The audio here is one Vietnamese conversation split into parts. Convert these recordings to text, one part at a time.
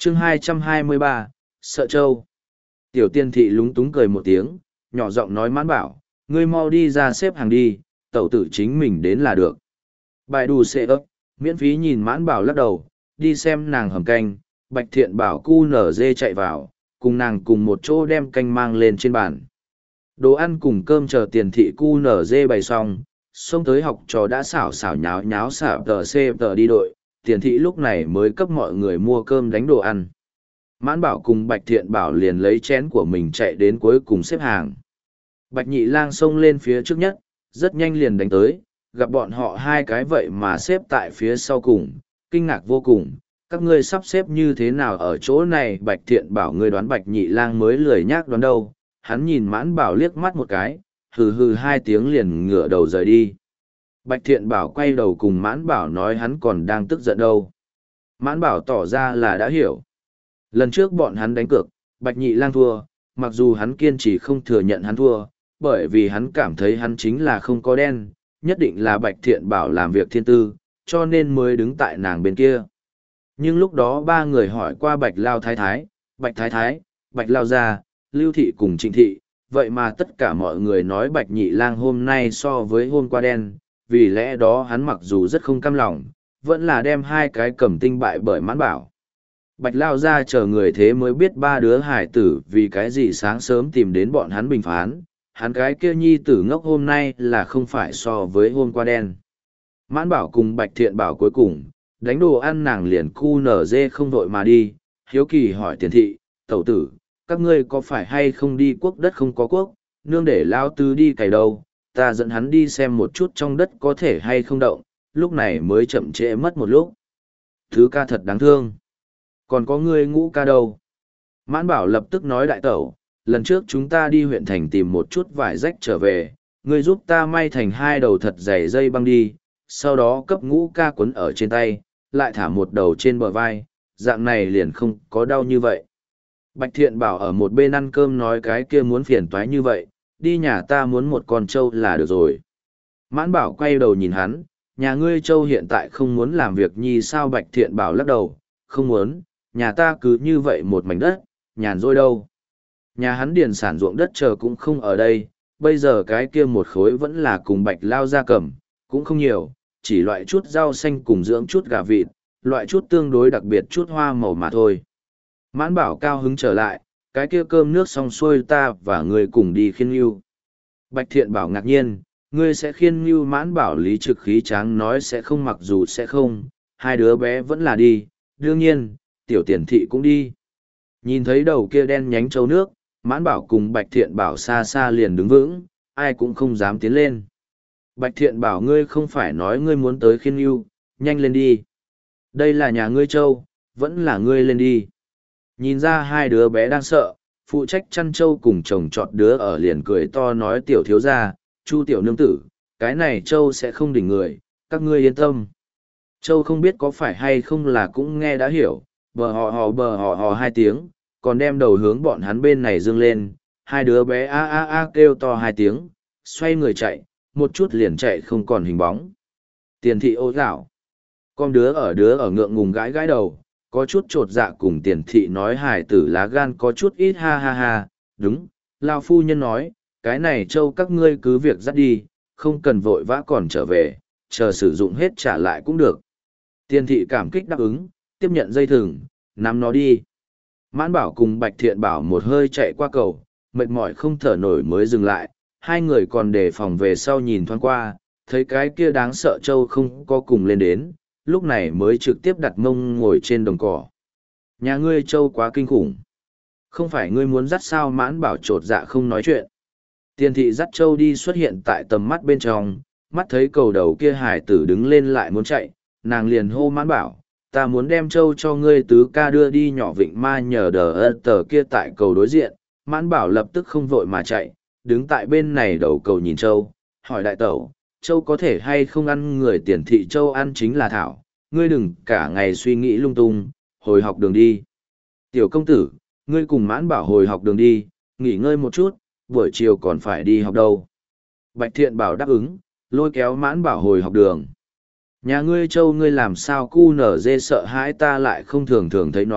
chương 223, sợ trâu. Tiểu tiên thị lúng túng cười một tiếng, nhỏ giọng nói Mãn Bảo, ngươi mau đi ra xếp hàng đi, tẩu tử chính mình đến là được. Bài đù xệ ấp, miễn phí nhìn Mãn Bảo lắc đầu, đi xem nàng hầm canh, Bạch Thiện Bảo cu nở dê chạy vào, cùng nàng cùng một chỗ đem canh mang lên trên bàn. Đồ ăn cùng cơm chờ tiền thị cu nở dê bày xong, xông tới học trò đã xảo xảo nháo nháo xảo tờ xê tờ đi đội, tiền thị lúc này mới cấp mọi người mua cơm đánh đồ ăn. Mãn Bảo cùng Bạch Thiện Bảo liền lấy chén của mình chạy đến cuối cùng xếp hàng. Bạch Nhị Lang xông lên phía trước nhất, rất nhanh liền đánh tới, gặp bọn họ hai cái vậy mà xếp tại phía sau cùng, kinh ngạc vô cùng. Các ngươi sắp xếp như thế nào ở chỗ này? Bạch Thiện Bảo ngươi đoán Bạch Nhị Lang mới lười nhác đoán đâu. Hắn nhìn Mãn Bảo liếc mắt một cái, hừ hừ hai tiếng liền ngửa đầu rời đi. Bạch Thiện Bảo quay đầu cùng Mãn Bảo nói hắn còn đang tức giận đâu. Mãn Bảo tỏ ra là đã hiểu. Lần trước bọn hắn đánh cược, Bạch Nhị Lang thua, mặc dù hắn kiên trì không thừa nhận hắn thua, bởi vì hắn cảm thấy hắn chính là không có đen, nhất định là Bạch Thiện Bảo làm việc thiên tư, cho nên mới đứng tại nàng bên kia. Nhưng lúc đó ba người hỏi qua Bạch Lao Thái Thái, Bạch Thái Thái, Bạch Lao Gia, Lưu Thị cùng Trịnh Thị, vậy mà tất cả mọi người nói Bạch Nhị Lang hôm nay so với hôm qua đen, vì lẽ đó hắn mặc dù rất không cam lòng, vẫn là đem hai cái cầm tinh bại bởi Mãn Bảo. Bạch Lao Gia chờ người thế mới biết ba đứa hải tử vì cái gì sáng sớm tìm đến bọn hắn bình phán, hắn cái kia nhi tử ngốc hôm nay là không phải so với hôm qua đen. Mãn Bảo cùng Bạch Thiện Bảo cuối cùng, đánh đồ ăn nàng liền cu nở dê không vội mà đi, hiếu kỳ hỏi tiền thị, tẩu tử, các ngươi có phải hay không đi quốc đất không có quốc, nương để Lao Tứ đi cày đâu, ta dẫn hắn đi xem một chút trong đất có thể hay không động, lúc này mới chậm trễ mất một lúc. Thứ ca thật đáng thương. Còn có ngươi Ngũ ca đâu? Mãn Bảo lập tức nói đại tẩu, lần trước chúng ta đi huyện thành tìm một chút vải rách trở về, ngươi giúp ta may thành hai đầu thật dày dây băng đi, sau đó cấp Ngũ ca quấn ở trên tay, lại thả một đầu trên bờ vai, dạng này liền không có đau như vậy. Bạch Thiện Bảo ở một bên ăn cơm nói cái kia muốn phiền toái như vậy, đi nhà ta muốn một con trâu là được rồi. Mãn Bảo quay đầu nhìn hắn, nhà ngươi trâu hiện tại không muốn làm việc nhi sao? Bạch Thiện Bảo lắc đầu, không muốn, nhà ta cứ như vậy một mảnh đất, nhàn rỗi đâu. Nhà hắn điền sản ruộng đất chờ cũng không ở đây, bây giờ cái kia một khối vẫn là cùng Bạch Lao gia cầm, cũng không nhiều, chỉ loại chút rau xanh cùng dưỡng chút gà vịt, loại chút tương đối đặc biệt chút hoa màu mà thôi. Mãn Bảo cao hứng trở lại, cái kia cơm nước xong xuôi ta và ngươi cùng đi khiên ngưu. Bạch Thiện Bảo ngạc nhiên, ngươi sẽ khiên ngưu? Mãn Bảo lý trực khí tráng nói sẽ không, mặc dù sẽ không, hai đứa bé vẫn là đi, đương nhiên, tiểu tiền thị cũng đi. Nhìn thấy đầu kia đen nhánh trâu nước, Mãn Bảo cùng Bạch Thiện Bảo xa xa liền đứng vững, ai cũng không dám tiến lên. Bạch Thiện Bảo ngươi không phải nói ngươi muốn tới khiên ngưu, nhanh lên đi. Đây là nhà ngươi trâu, vẫn là ngươi lên đi. Nhìn ra hai đứa bé đang sợ, phụ trách chăn trâu cùng chồng chọn đứa ở liền cười to nói tiểu thiếu gia, Chu tiểu nương tử, cái này trâu sẽ không đỉnh người, các ngươi yên tâm. Trâu không biết có phải hay không là cũng nghe đã hiểu, bờ họ hò hai tiếng, còn đem đầu hướng bọn hắn bên này dương lên, hai đứa bé a a a kêu to hai tiếng, xoay người chạy, một chút liền chạy không còn hình bóng. Tiền thị ô dạo, con đứa ở ngượng ngùng gãi gãi đầu, có chút trột dạ cùng tiền thị nói hải tử lá gan có chút ít ha ha ha, đúng, Lao phu nhân nói, cái này trâu các ngươi cứ việc dắt đi, không cần vội vã còn trở về, chờ sử dụng hết trả lại cũng được. Tiền thị cảm kích đáp ứng, tiếp nhận dây thừng, nắm nó đi. Mãn Bảo cùng Bạch Thiện Bảo một hơi chạy qua cầu, mệt mỏi không thở nổi mới dừng lại, hai người còn đề phòng về sau nhìn thoáng qua, thấy cái kia đáng sợ trâu không có cùng lên đến, lúc này mới trực tiếp đặt mông ngồi trên đồng cỏ. Nhà ngươi trâu quá kinh khủng. Không phải ngươi muốn dắt sao? Mãn Bảo trột dạ không nói chuyện. Tiền thị dắt trâu đi xuất hiện tại tầm mắt bên trong, mắt thấy cầu đầu kia hải tử đứng lên lại muốn chạy, nàng liền hô Mãn Bảo, ta muốn đem trâu cho ngươi tứ ca đưa đi nhỏ vịnh ma nhờ đờ ơ tờ kia tại cầu đối diện. Mãn Bảo lập tức không vội mà chạy, đứng tại bên này đầu cầu nhìn trâu, hỏi đại tẩu, trâu có thể hay không ăn người? Tiền thị trâu ăn chính là thảo, ngươi đừng cả ngày suy nghĩ lung tung, hồi học đường đi. Tiểu công tử, ngươi cùng Mãn Bảo hồi học đường đi, nghỉ ngơi một chút, buổi chiều còn phải đi học đâu. Bạch Thiện Bảo đáp ứng, lôi kéo Mãn Bảo hồi học đường. Nhà ngươi trâu ngươi làm sao cu nở dê sợ hãi, ta lại không thường thường thấy nó,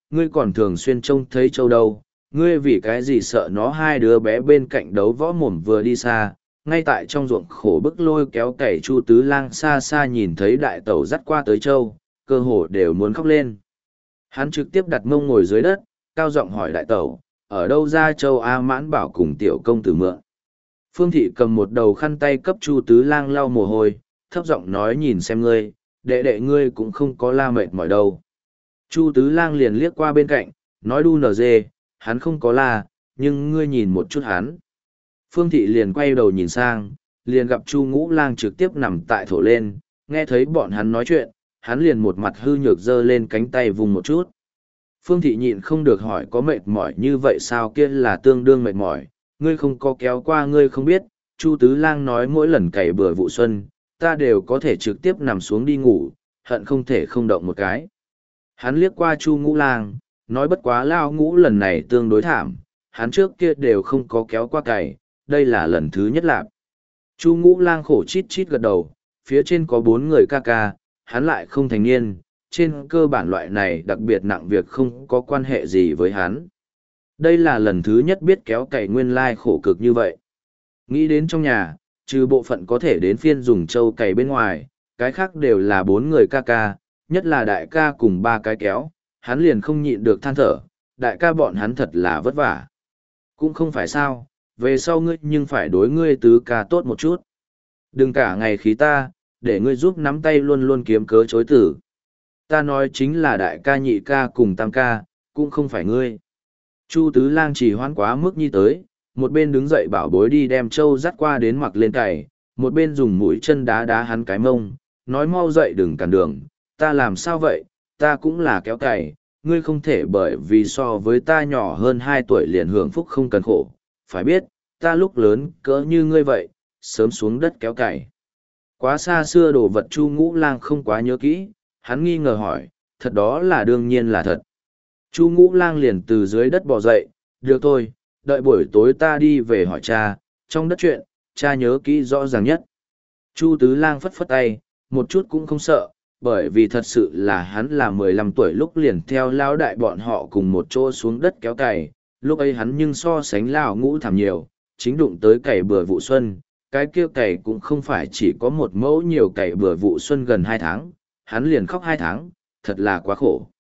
ngươi còn thường xuyên trông thấy trâu đâu, ngươi vì cái gì sợ nó? Hai đứa bé bên cạnh đấu võ mồm vừa đi xa, ngay tại trong ruộng khổ bức lôi kéo cày Chu Tứ Lang xa xa nhìn thấy đại tẩu dắt qua tới trâu, cơ hồ đều muốn khóc lên. Hắn trực tiếp đặt mông ngồi dưới đất, cao giọng hỏi đại tẩu, ở đâu ra trâu A Mãn bảo cùng tiểu công tử mượn. Phương Thị cầm một đầu khăn tay cấp Chu Tứ Lang lau mồ hôi, thấp giọng nói, nhìn xem ngươi, đệ đệ ngươi cũng không có la mệt mỏi đâu. Chu Tứ Lang liền liếc qua bên cạnh, nói đu nở dê, hắn không có la, nhưng ngươi nhìn một chút hắn. Phương Thị liền quay đầu nhìn sang, liền gặp Chu Ngũ Lang trực tiếp nằm tại thổ lên, nghe thấy bọn hắn nói chuyện, hắn liền một mặt hư nhược giơ lên cánh tay vùng một chút. Phương Thị nhịn không được hỏi, có mệt mỏi như vậy sao? Kia là tương đương mệt mỏi, ngươi không có kéo qua ngươi không biết. Chu Tứ Lang nói, mỗi lần cày bừa vụ xuân, ta đều có thể trực tiếp nằm xuống đi ngủ, hận không thể không động một cái. Hắn liếc qua Chu Ngũ Lang, nói bất quá lao ngũ lần này tương đối thảm, hắn trước kia đều không có kéo qua cày, đây là lần thứ nhất lạp. Chu Ngũ Lang khổ chít chít gật đầu, phía trên có 4 người ca ca, hắn lại không thành niên, trên cơ bản loại này đặc biệt nặng việc không có quan hệ gì với hắn. Đây là lần thứ nhất biết kéo cày nguyên lai khổ cực như vậy. Nghĩ đến trong nhà, trừ bộ phận có thể đến phiên dùng trâu cày bên ngoài, cái khác đều là 4 người ca ca, nhất là đại ca cùng 3 cái kéo, hắn liền không nhịn được than thở, đại ca bọn hắn thật là vất vả. Cũng không phải sao, về sau ngươi nhưng phải đối ngươi tứ ca tốt một chút. Đừng cả ngày khí ta, để ngươi giúp nắm tay luôn luôn kiếm cớ chối tử. Ta nói chính là đại ca nhị ca cùng tam ca, cũng không phải ngươi. Chu Tứ Lang chỉ hoãn quá mức nhi tới, một bên đứng dậy bảo bối đi đem trâu dắt qua đến mặc lên cày, một bên dùng mũi chân đá đá hắn cái mông, nói mau dậy đừng cản đường, ta làm sao vậy, ta cũng là kéo cày, ngươi không thể bởi vì so với ta nhỏ hơn 2 tuổi liền hưởng phúc không cần khổ, phải biết, ta lúc lớn cỡ như ngươi vậy, sớm xuống đất kéo cày. Quá xa xưa đồ vật Chu Ngũ Lang không quá nhớ kỹ, hắn nghi ngờ hỏi, thật đó là đương nhiên là thật. Chu Ngũ Lang liền từ dưới đất bò dậy, được thôi, đợi buổi tối ta đi về hỏi cha, trong đất chuyện, cha nhớ kỹ rõ ràng nhất. Chu Tứ Lang phất phất tay, một chút cũng không sợ, bởi vì thật sự là hắn là 15 tuổi lúc liền theo lão đại bọn họ cùng một chỗ xuống đất kéo cày, lúc ấy hắn nhưng so sánh lão ngũ thảm nhiều, chính đụng tới cày bừa vụ xuân, cái kia cày cũng không phải chỉ có một mẫu nhiều cày bừa vụ xuân gần 2 tháng, hắn liền khóc 2 tháng, thật là quá khổ.